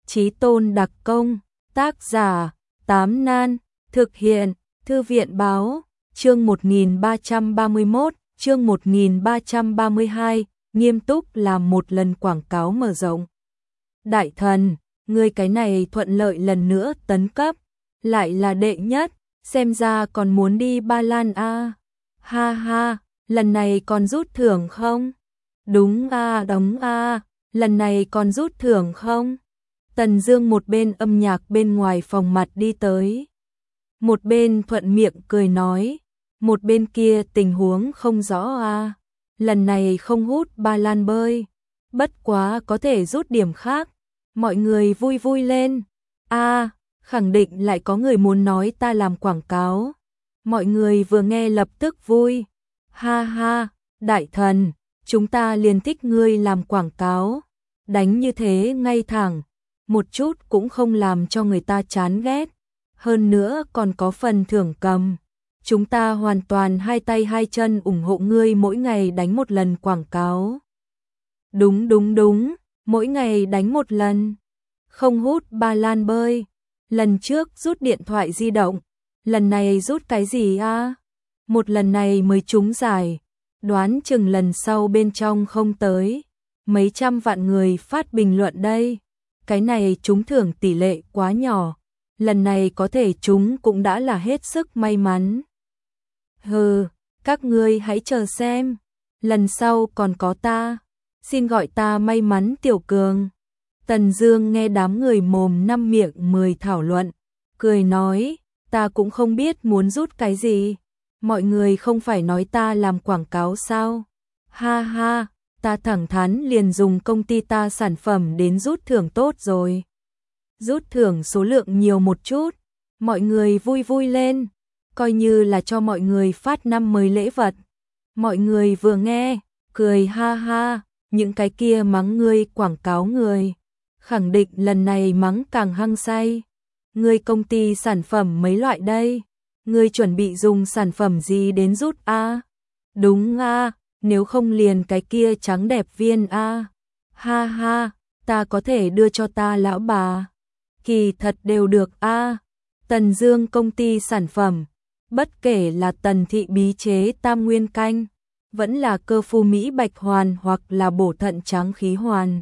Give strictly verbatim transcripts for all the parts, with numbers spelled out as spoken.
Chí Tôn đặc công, tác giả, Tám Nan, thực hiện, Thư viện báo, chương một nghìn ba trăm ba mươi mốt, chương một nghìn ba trăm ba mươi hai, nghiêm túc làm một lần quảng cáo mở rộng. Đại thần, ngươi cái này thuận lợi lần nữa tấn cấp, lại là đệ nhất, xem ra còn muốn đi Ba Lan a. À. Ha ha, lần này còn rút thưởng không? Đúng a, à, đóng a, à, lần này còn rút thưởng không? Tần Dương một bên âm nhạc bên ngoài phòng mặt đi tới, một bên thuận miệng cười nói, một bên kia tình huống không rõ a, à. Lần này không hút Ba Lan bơi, bất quá có thể rút điểm khác. Mọi người vui vui lên. A, à, khẳng định lại có người muốn nói ta làm quảng cáo. Mọi người vừa nghe lập tức vui. Ha ha, đại thần, chúng ta liền thích ngươi làm quảng cáo. Đánh như thế ngay thẳng, một chút cũng không làm cho người ta chán ghét. Hơn nữa còn có phần thưởng cầm. Chúng ta hoàn toàn hai tay hai chân ủng hộ ngươi mỗi ngày đánh một lần quảng cáo. Đúng đúng đúng, mỗi ngày đánh một lần. Không hút Ba Lan bơi. Lần trước rút điện thoại di động, lần này rút cái gì a? À? Một lần này mới trúng giải, đoán chừng lần sau bên trong không tới. Mấy trăm vạn người phát bình luận đây. Cái này trúng thưởng tỷ lệ quá nhỏ, lần này có thể trúng cũng đã là hết sức may mắn. Hừ, các ngươi hãy chờ xem, lần sau còn có ta, xin gọi ta may mắn Tiểu Cường. Tần Dương nghe đám người mồm năm miệng mười thảo luận, cười nói, ta cũng không biết muốn rút cái gì, mọi người không phải nói ta làm quảng cáo sao? Ha ha, ta thẳng thắn liền dùng công ty ta sản phẩm đến rút thưởng tốt rồi. Rút thưởng số lượng nhiều một chút, mọi người vui vui lên, coi như là cho mọi người phát năm mới lễ vật. Mọi người vừa nghe, cười ha ha, những cái kia mắng ngươi quảng cáo người, khẳng định lần này mắng càng hăng say. Ngươi công ty sản phẩm mấy loại đây? Ngươi chuẩn bị dùng sản phẩm gì đến rút a? À? Đúng a, à, nếu không liền cái kia trắng đẹp viên a. À? Ha ha, ta có thể đưa cho ta lão bà. Kỳ thật đều được a. À? Tần Dương công ty sản phẩm, bất kể là Tần thị bí chế tam nguyên canh, vẫn là cơ phu Mỹ bạch hoàn hoặc là bổ thận trắng khí hoàn.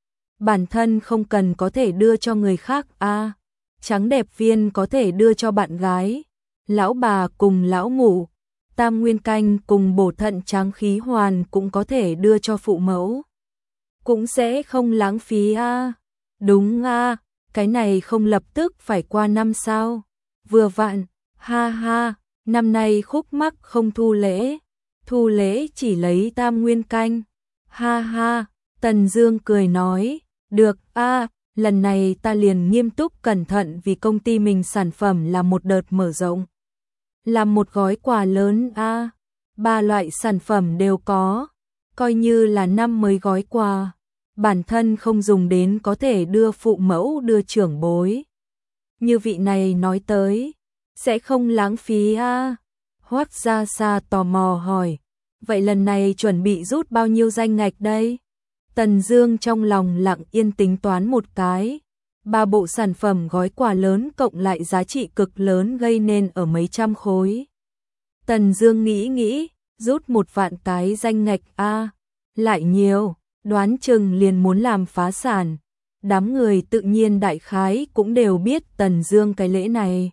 Bản thân không cần có thể đưa cho người khác a. À, trắng đẹp viên có thể đưa cho bạn gái, lão bà cùng lão ngủ, tam nguyên canh cùng bổ thận trắng khí hoàn cũng có thể đưa cho phụ mẫu. Cũng sẽ không lãng phí a. À. Đúng a, à, cái này không lập tức phải qua năm sao? Vừa vặn, ha ha, năm nay khúc mắc không thu lễ, thu lễ chỉ lấy tam nguyên canh. Ha ha, Tần Dương cười nói, được a, à, lần này ta liền nghiêm túc cẩn thận vì công ty mình sản phẩm là một đợt mở rộng. Làm một gói quà lớn a, à, ba loại sản phẩm đều có, coi như là năm mới gói quà. Bản thân không dùng đến có thể đưa phụ mẫu đưa trưởng bối. Như vị này nói tới, sẽ không lãng phí a. À. Hoắc Gia Sa tò mò hỏi, vậy lần này chuẩn bị rút bao nhiêu danh ngạch đây? Tần Dương trong lòng lặng yên tính toán một cái, ba bộ sản phẩm gói quà lớn cộng lại giá trị cực lớn gây nên ở mấy trăm khối. Tần Dương nghĩ nghĩ, rút một vạn cái danh ngạch a, à, lại nhiều, đoán chừng liền muốn làm phá sản. Đám người tự nhiên đại khái cũng đều biết Tần Dương cái lễ này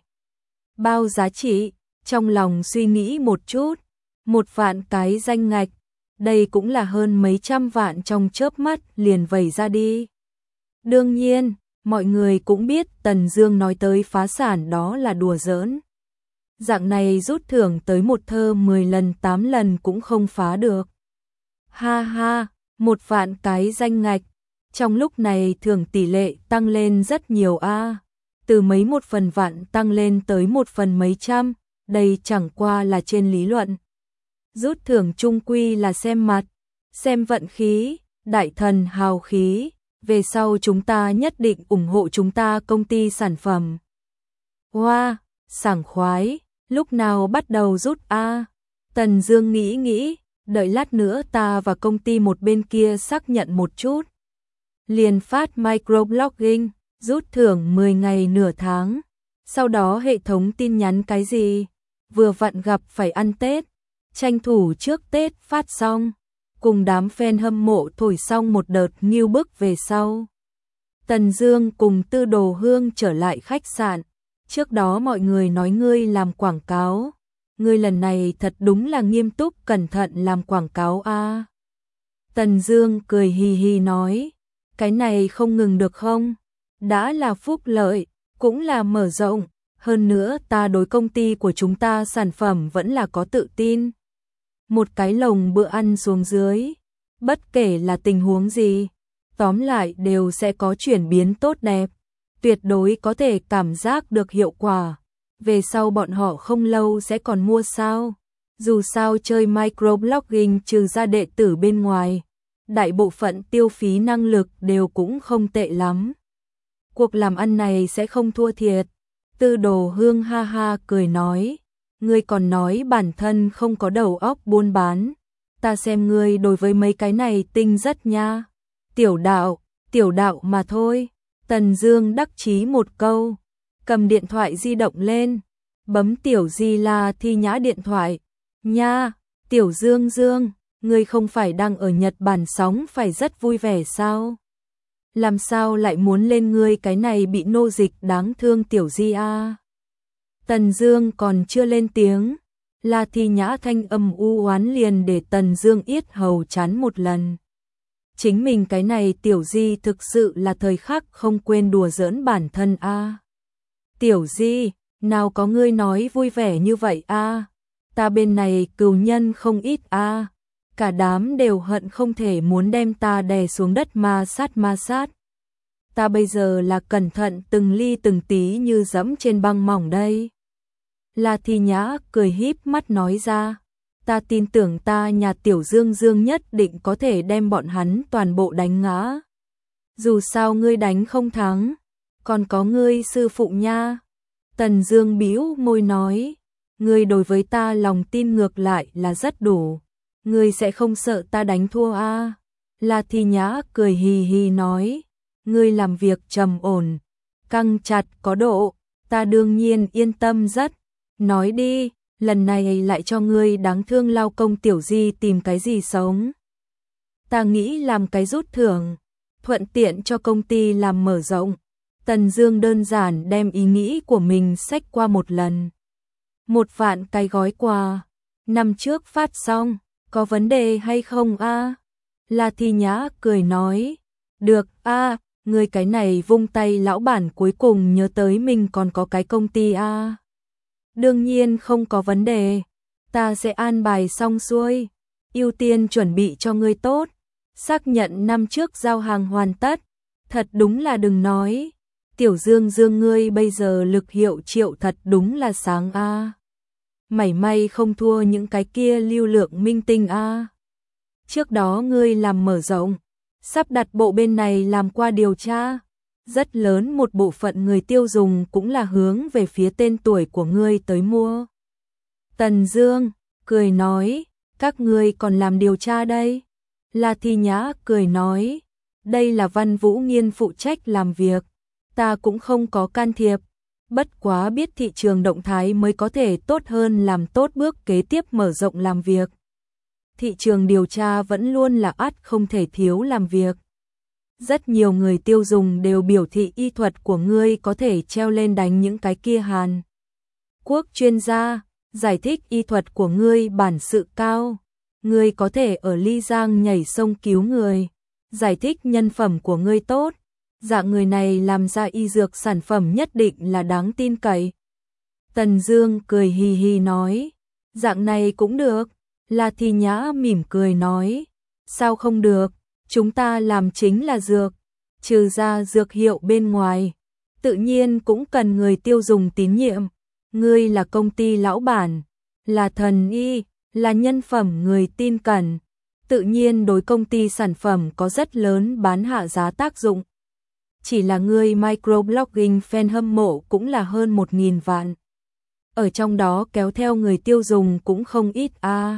bao giá trị, trong lòng suy nghĩ một chút, một vạn cái danh ngạch, đây cũng là hơn mấy trăm vạn trong chớp mắt liền vẩy ra đi. Đương nhiên, mọi người cũng biết Tần Dương nói tới phá sản đó là đùa giỡn. Dạng này rút thưởng tới một thơ mười lần tám lần cũng không phá được. Ha ha, một vạn cái danh ngạch, trong lúc này thưởng tỷ lệ tăng lên rất nhiều a, à. Từ mấy một phần vạn tăng lên tới một phần mấy trăm, đây chẳng qua là trên lý luận. Rút thưởng chung quy là xem mặt, xem vận khí, đại thần hào khí, về sau chúng ta nhất định ủng hộ chúng ta công ty sản phẩm. Hoa, wow, sảng khoái, lúc nào bắt đầu rút a? À? Tần Dương nghĩ nghĩ, đợi lát nữa ta và công ty một bên kia xác nhận một chút. Liền phát microblogging, rút thưởng mười ngày nửa tháng. Sau đó hệ thống tin nhắn cái gì? Vừa vặn gặp phải ăn Tết, tranh thủ trước Tết phát xong, cùng đám fan hâm mộ thổi xong một đợt nghiêu bức về sau. Tần Dương cùng Tư Đồ Hương trở lại khách sạn. Trước đó mọi người nói ngươi làm quảng cáo, ngươi lần này thật đúng là nghiêm túc cẩn thận làm quảng cáo a. À. Tần Dương cười hì hì nói, cái này không ngừng được không? Đã là phúc lợi, cũng là mở rộng, hơn nữa ta đối công ty của chúng ta sản phẩm vẫn là có tự tin. Một cái lồng bữa ăn xuống dưới, bất kể là tình huống gì, tóm lại đều sẽ có chuyển biến tốt đẹp, tuyệt đối có thể cảm giác được hiệu quả. Về sau bọn họ không lâu sẽ còn mua sao? Dù sao chơi microblogging trừ ra đệ tử bên ngoài, đại bộ phận tiêu phí năng lực đều cũng không tệ lắm. Cuộc làm ăn này sẽ không thua thiệt. Tư Đồ Hương ha ha cười nói, ngươi còn nói bản thân không có đầu óc buôn bán, ta xem ngươi đối với mấy cái này tinh rất nha. Tiểu đạo, tiểu đạo mà thôi. Tần Dương đắc chí một câu, cầm điện thoại di động lên, bấm Tiểu Di La Thi Nhã điện thoại. Nha, Tiểu Dương Dương, ngươi không phải đang ở Nhật Bản sống phải rất vui vẻ sao? Làm sao lại muốn lên ngươi cái này bị nô dịch đáng thương Tiểu Di a? Tần Dương còn chưa lên tiếng, La Thi Nhã thanh âm u oán liền để Tần Dương yết hầu chán một lần. Chính mình cái này Tiểu Di thực sự là thời khắc không quên đùa giỡn bản thân a. Tiểu Di, nào có ngươi nói vui vẻ như vậy a? Ta bên này cừu nhân không ít a. Cả đám đều hận không thể muốn đem ta đè xuống đất ma sát ma sát. Ta bây giờ là cẩn thận từng ly từng tí như dẫm trên băng mỏng đây. La Thi Nhã cười híp mắt nói ra, ta tin tưởng ta nhà Tiểu Dương Dương nhất định có thể đem bọn hắn toàn bộ đánh ngã. Dù sao ngươi đánh không thắng, còn có ngươi sư phụ nha. Tần Dương bĩu môi nói, ngươi đối với ta lòng tin ngược lại là rất đủ. Ngươi sẽ không sợ ta đánh thua a? À? La Thi Nhã cười hì hì nói, ngươi làm việc trầm ổn, căng chặt có độ, ta đương nhiên yên tâm rất. Nói đi, lần này lại cho ngươi đáng thương lao công Tiểu Di tìm cái gì sống? Ta nghĩ làm cái rút thưởng, thuận tiện cho công ty làm mở rộng. Tần Dương đơn giản đem ý nghĩ của mình xách qua một lần. Một vạn cái gói quà, năm trước phát xong, có vấn đề hay không a? À? La Thi Nhã cười nói, được a, à, ngươi cái này vung tay lão bản cuối cùng nhớ tới mình còn có cái công ty a. À? Đương nhiên không có vấn đề, ta sẽ an bài xong xuôi, ưu tiên chuẩn bị cho ngươi tốt, xác nhận năm trước giao hàng hoàn tất, thật đúng là đừng nói, Tiểu Dương Dương ngươi bây giờ lực hiệu triệu thật đúng là sáng a. À. Mảy may không thua những cái kia lưu lượng minh tinh a. À. Trước đó ngươi làm mở rộng, sắp đặt bộ bên này làm qua điều tra. Rất lớn một bộ phận người tiêu dùng cũng là hướng về phía tên tuổi của ngươi tới mua. Tần Dương cười nói, các ngươi còn làm điều tra đây. La Thi Nhã cười nói, đây là Văn Vũ Nghiên phụ trách làm việc, ta cũng không có can thiệp, bất quá biết thị trường động thái mới có thể tốt hơn làm tốt bước kế tiếp mở rộng làm việc. Thị trường điều tra vẫn luôn là ắt không thể thiếu làm việc. Rất nhiều người tiêu dùng đều biểu thị y thuật của ngươi có thể treo lên đánh những cái kia Hàn Quốc chuyên gia, giải thích y thuật của ngươi bản sự cao, ngươi có thể ở Ly Giang nhảy sông cứu người, giải thích nhân phẩm của ngươi tốt, dạng người này làm ra y dược sản phẩm nhất định là đáng tin cậy. Tần Dương cười hì hì nói, dạng này cũng được. La Thi Nhã mỉm cười nói, sao không được, chúng ta làm chính là dược, trừ ra dược hiệu bên ngoài, tự nhiên cũng cần người tiêu dùng tín nhiệm, ngươi là công ty lão bản, là thần y, là nhân phẩm người tin cẩn, tự nhiên đối công ty sản phẩm có rất lớn bán hạ giá tác dụng. Chỉ là ngươi microblogging fan hâm mộ cũng là hơn một nghìn vạn. Ở trong đó kéo theo người tiêu dùng cũng không ít a. À.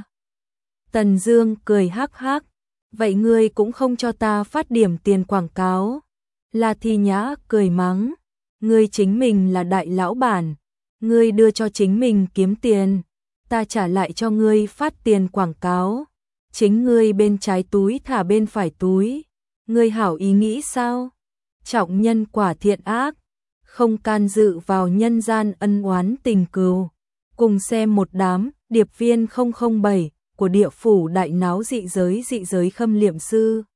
Tần Dương cười hắc hắc, vậy ngươi cũng không cho ta phát điểm tiền quảng cáo. La Thi Nhã cười mắng, ngươi chính mình là đại lão bản, ngươi đưa cho chính mình kiếm tiền, ta trả lại cho ngươi phát tiền quảng cáo, chính ngươi bên trái túi thả bên phải túi, ngươi hảo ý nghĩ sao? Trọng nhân quả thiện ác, không can dự vào nhân gian ân oán tình cừu. Cùng xem một đám điệp viên không không bảy của địa phủ đại náo dị giới dị giới khâm liệm sư.